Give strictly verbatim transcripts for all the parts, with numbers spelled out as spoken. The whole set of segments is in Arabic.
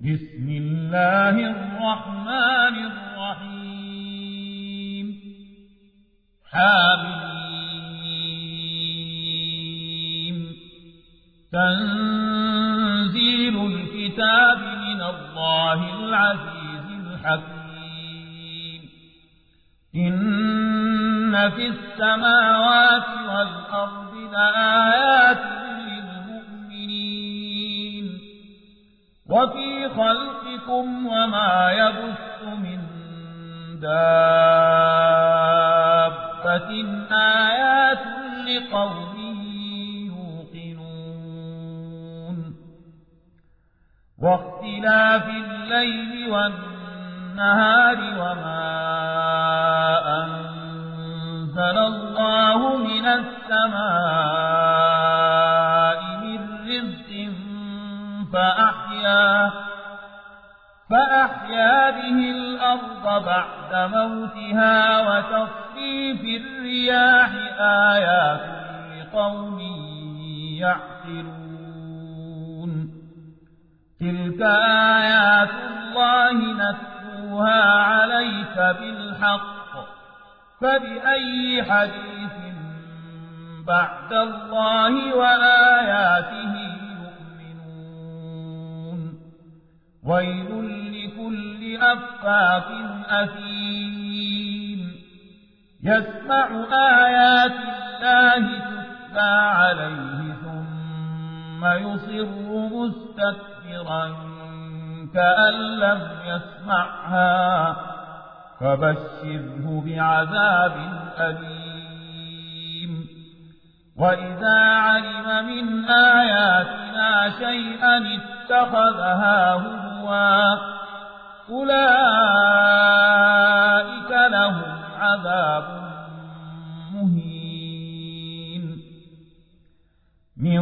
بسم الله الرحمن الرحيم حاميم تنزيل الكتاب من الله العزيز الحكيم إن في السماوات والأرض لآيات للمؤمنين وفي خلقكم وما يبث من دابة آيات لقوم يوقنون واختلاف الليل والنهار وما أنزل الله من السماء من رزق فأحيا فأحيا به الأرض بعد موتها وتصريف الرياح آيات لقوم يعقلون تلك آيات الله نتلوها عليك بالحق فبأي حديث بعد الله وآياته ويل لكل أفاك أثيم يسمع آيات الله تتلى عليه ثم يصر مستكبرا كأن لم يسمعها فبشره بعذاب أليم وإذا علم من آياتنا شيئا اتخذها هزوا أولئك لهم عذاب مهين من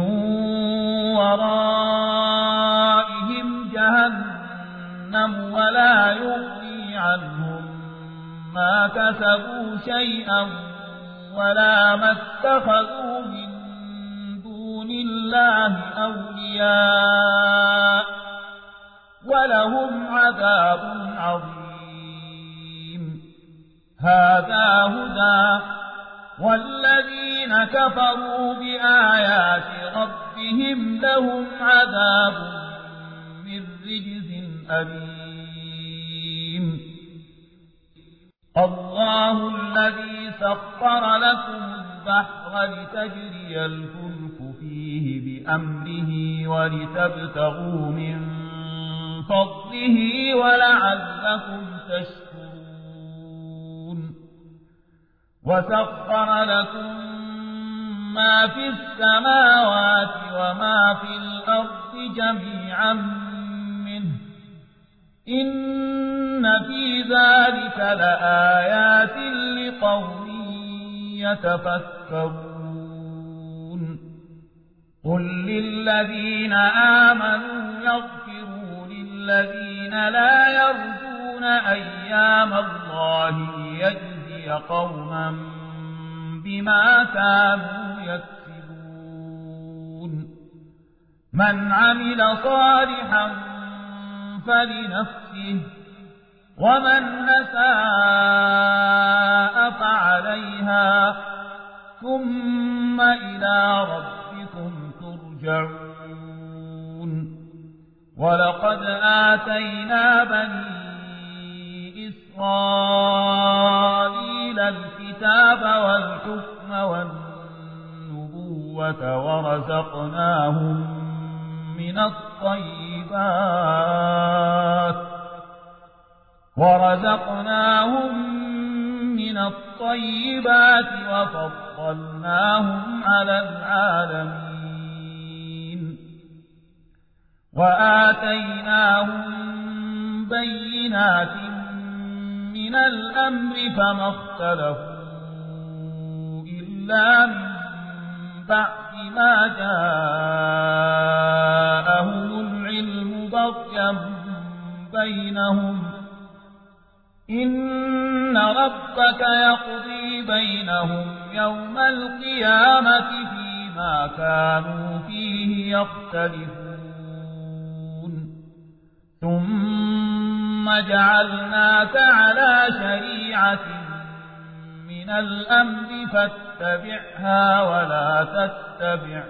ورائهم جهنم ولا يغني عنهم ما كسبوا شيئا ولا ما اتخذوا من دون الله أولياء ولهم عذاب عظيم هذا هدى والذين كفروا بآيات ربهم لهم عذاب من رجز أليم الله الذي سخر لكم البحر لتجري الفلك فيه بأمره ولتبتغوا من فضله ولعلكم تشكرون وسخر لكم ما في السماوات وما في الأرض جميعا منه إن في ذلك لآيات لقوم يتفكرون قل للذين آمنوا يغفروا للذين لا يرجون أيام الله ليجزي قوما بما كانوا يكسبون من عمل صالحا فلنفسه ومن أساء فعليها ثم إلى ربكم ترجعون ولقد آتينا بني إسرائيل الكتاب والحكم والنبوة ورزقناهم من الطيبات ورزقناهم من الطيبات وفضلناهم على العالمين وآتيناهم بينات من الأمر فما اختلفوا إلا من بعد ما جاءهم العلم بغيا بينهم إن ربك يقضي بينهم يوم القيامة فيما كانوا فيه يختلفون ثم جعلناك على شريعة من الأمر فاتبعها ولا تتبع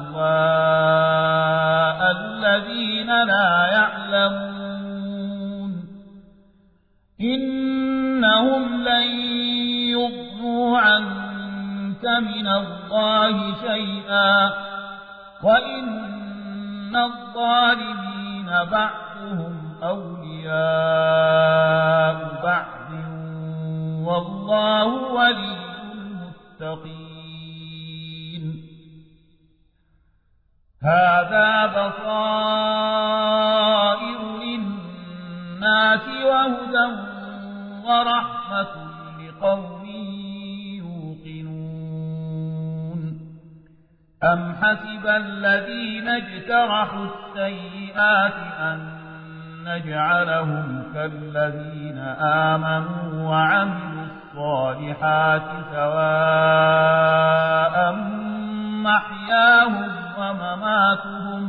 أهواء الذين لا يعلمون إنهم لن يغنوا عنك من الله شيئا وإن الظالمين بعضهم أولياء بعض والله ولي المتقين هذا بصائر للناس وهدى ورحمة لقوم يوقنون أم حسب الذين اجترحوا السيئات أن نجعلهم كالذين آمنوا وعملوا الصالحات سواء محياهم ومماتهم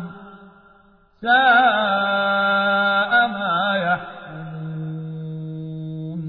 ساء ما يحكمون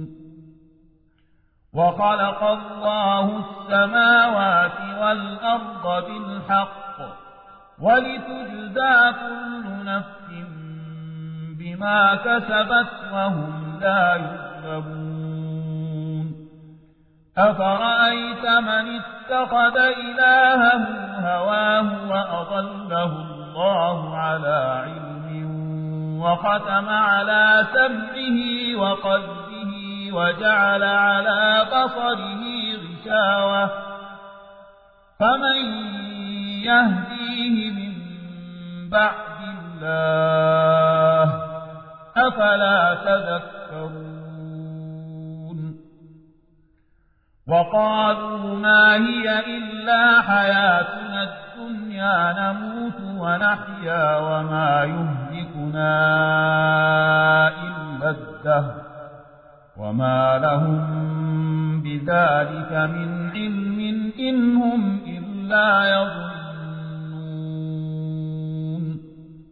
وخلق الله السماوات والأرض بالحق ولتجزى كل نفس بما كسبت وهم لا يظلمون أفرأيت من اتخذ إلهه هواه وأضله الله على علم وختم على سمعه وقلبه وجعل على بصره غشاوة فمن يهديه من بعد الله أفلا تذكرون وقالوا ما هي إلا حياتنا الدنيا نموت ونحيا وما يهلكنا إلا الدهر وما لهم بذلك من علم إن هم إلا يظنون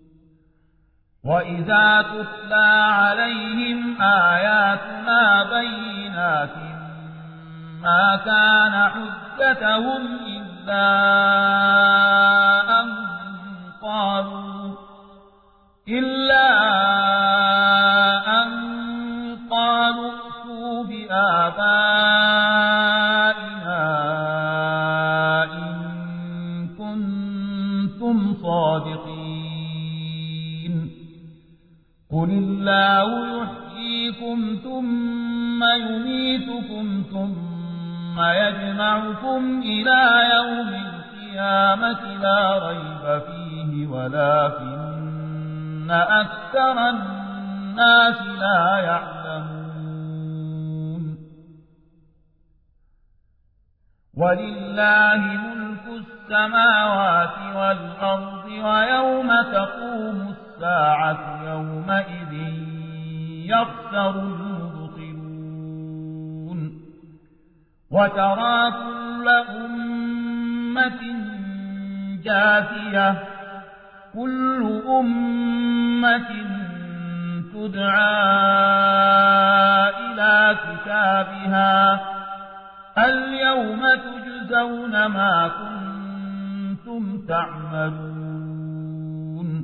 وإذا تتلى عليهم آياتنا بينات ما كان حجتهم إلا أن قالوا إلا أن قالوا ائتوا بآبائنا إن كنتم صادقين قل الله يحييكم ثم يميتكم ثم يجمعكم إلى يوم القيامة لا ريب فيه ولكن أكثر الناس لا يعلمون ولله ملك السماوات والأرض ويوم تقوم الساعة يومئذ يخسر المبطلون وترى كل أمة جاثية كل أمة تدعى إلى كتابها اليوم تجزون ما كنتم تعملون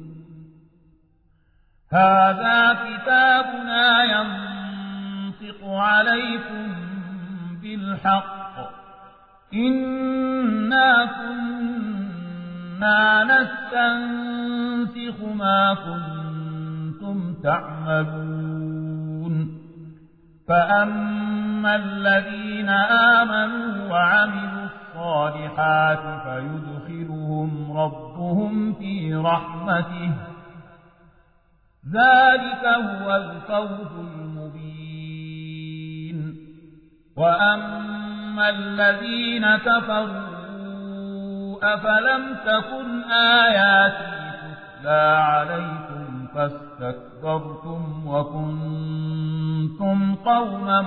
هذا كتابنا ينطق عليكم بالحق إنا كنا نستنسخ ما كنتم تعملون فأما الذين آمنوا وعملوا الصالحات فيدخلهم ربهم في رحمته ذلك هو الفوز المبين وأما الذين كفروا أفلم تكن آياتي تتلى عليكم فاستكبرتم وكنتم قوما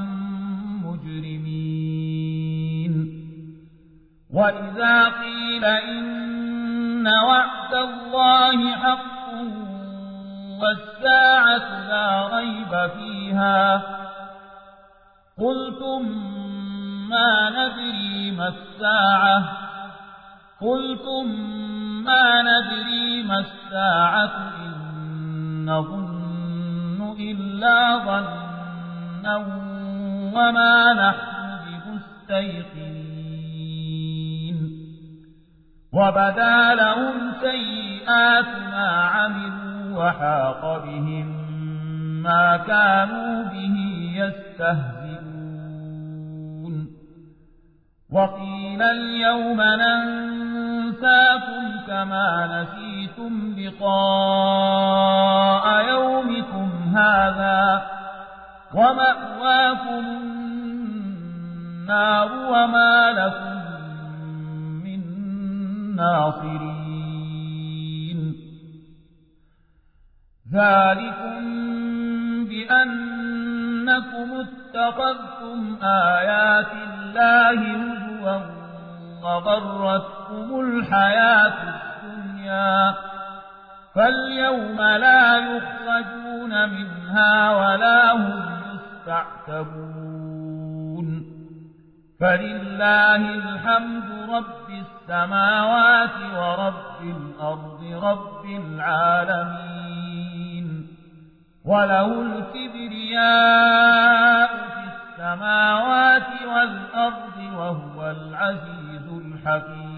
مجرمين وإذا قيل إن وعد الله حق والساعة لا ريب فيها قلتم ما ندري ما الساعة قلتم ما ندري ما الساعة إن نظن إلا ظنا وما نحن بمستيقنين وبدا لهم سيئات ما عملوا وحاق بهم ما كانوا به يستهزئون وقيل اليوم ننساكم كما نسيتم لقاء يومكم هذا ومأواكم النار وما لكم من ناصرين ذلكم بأنكم اتخذتم آيات الله هزوا وغرتكم الحياة الدنيا فاليوم لا يخرجون منها ولا هم يستعتبون فلله الحمد رب السماوات ورب الأرض رب العالمين وله الكبرياء في السماوات والأرض وهو العزيز الحكيم